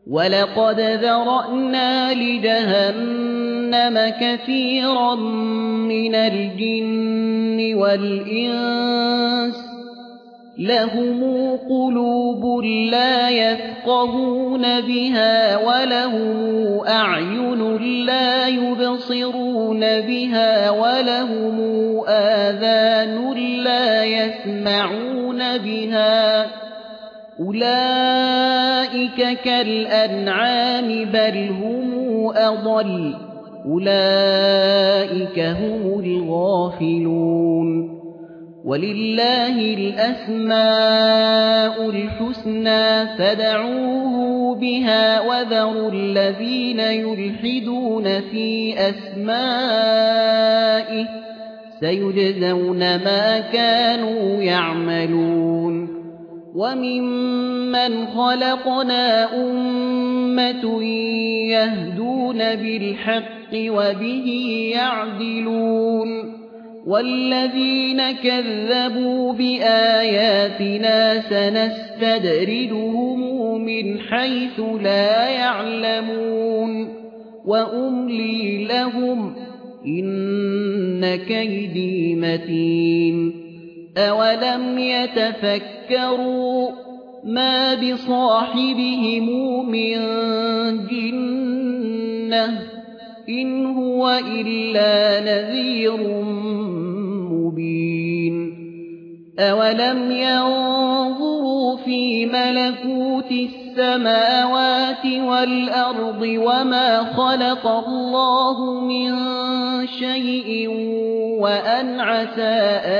وَلَقَدْ ذَرَأْنَا لِجَهَنَّمَ كَثِيرًا مِنَ الْجِنِّ وَالْإِنسِ لَهُمْ قُلُوبٌ لَّا يَفْقَهُونَ بِهَا وَلَهُمْ أَعْيُنٌ لَّا يُبْصِرُونَ بِهَا وَلَهُمْ آذَانٌ لَّا يَسْمَعُونَ بِهَا أُولَٰئِكَ كَالْأَنْعَامِ بَلْ هُمْ أَضَلُّ أُولَٰئِكَ هُمُ الْغَافِلُونَ وَلِلَّهِ الْأَسْمَاءُ الْحُسْنَىٰ فَادْعُوهُ بِهَا وَذَرُوا الَّذِينَ يُلْحِدُونَ فِي أَسْمَائِهِ سَيُجْزَوْنَ مَا كَانُوا يَعْمَلُونَ وَمِمَّنْ خَلَقْنَا أُمَّةٌ يَهْدُونَ بِالْحَقِّ وَبِهِ يَعْدِلُونَ وَالَّذِينَ كَذَّبُوا بِآيَاتِنَا سَنَسْتَدْرِجُهُم مِّنْ حَيْثُ لَا يَعْلَمُونَ وَأُمْلِي لَهُمْ إِنَّ كَيْدِي مَتِينٌ أَوَلَمْ يَتَفَكَّرُوا مَا بِصَاحِبِهِم مِّن جِنَّةٍ إِنْ هُوَ إِلَّا نَذِيرٌ مُّبِينٌ أَوَلَمْ يَنظُرُوا فِي مَلَكُوتِ السَّمَاوَاتِ وَالْأَرْضِ وَمَا خَلَقَ اللَّهُ مِن شَيْءٍ وَأَنْ عَسَىٰ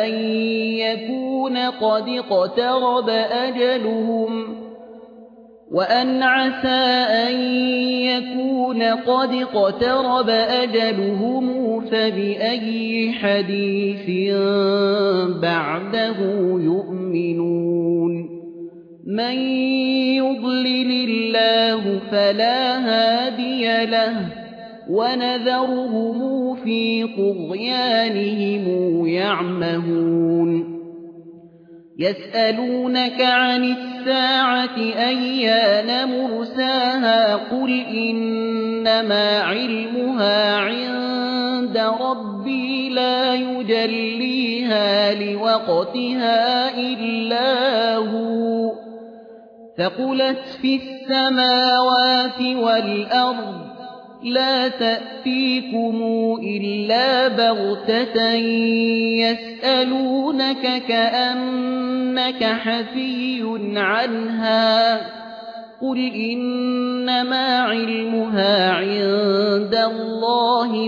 أَن يَكُونَ قَدِ اقْتَرَبَ أَجَلُهُمْ فَبِأَيِّ حَدِيثٍ بَعْدَهُ يُؤْمِنُونَ مَن يُضْلِلِ اللَّهُ فَلَا هَادِيَ لَهُ وَنَذَرُهُمْ فِي طُغْيَانِهِمْ يَعْمَهُونَ يَسْأَلُونَكَ عَنِ السَّاعَةِ أَيَّانَ مُرْسَاهَا قُلْ إِنَّمَا عِلْمُهَا عِندَ رَبِّي لَا يُجَلِّيهَا لِوَقْتِهَا إِلَّا هُوَ ثَقُلَتْ فِي السَّمَاوَاتِ وَالْأَرْضِ لَا تَأْتِيكُمْ إِلَّا بَغْتَةً يَسْأَلُونَكَ كَأَنَّكَ حَفِيٌّ عَنْهَا قُلْ إِنَّمَا عِلْمُهَا عِندَ اللَّهِ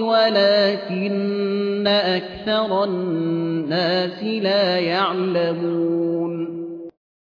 وَلَٰكِنَّ أَكْثَرَ النَّاسِ لَا يَعْلَمُونَ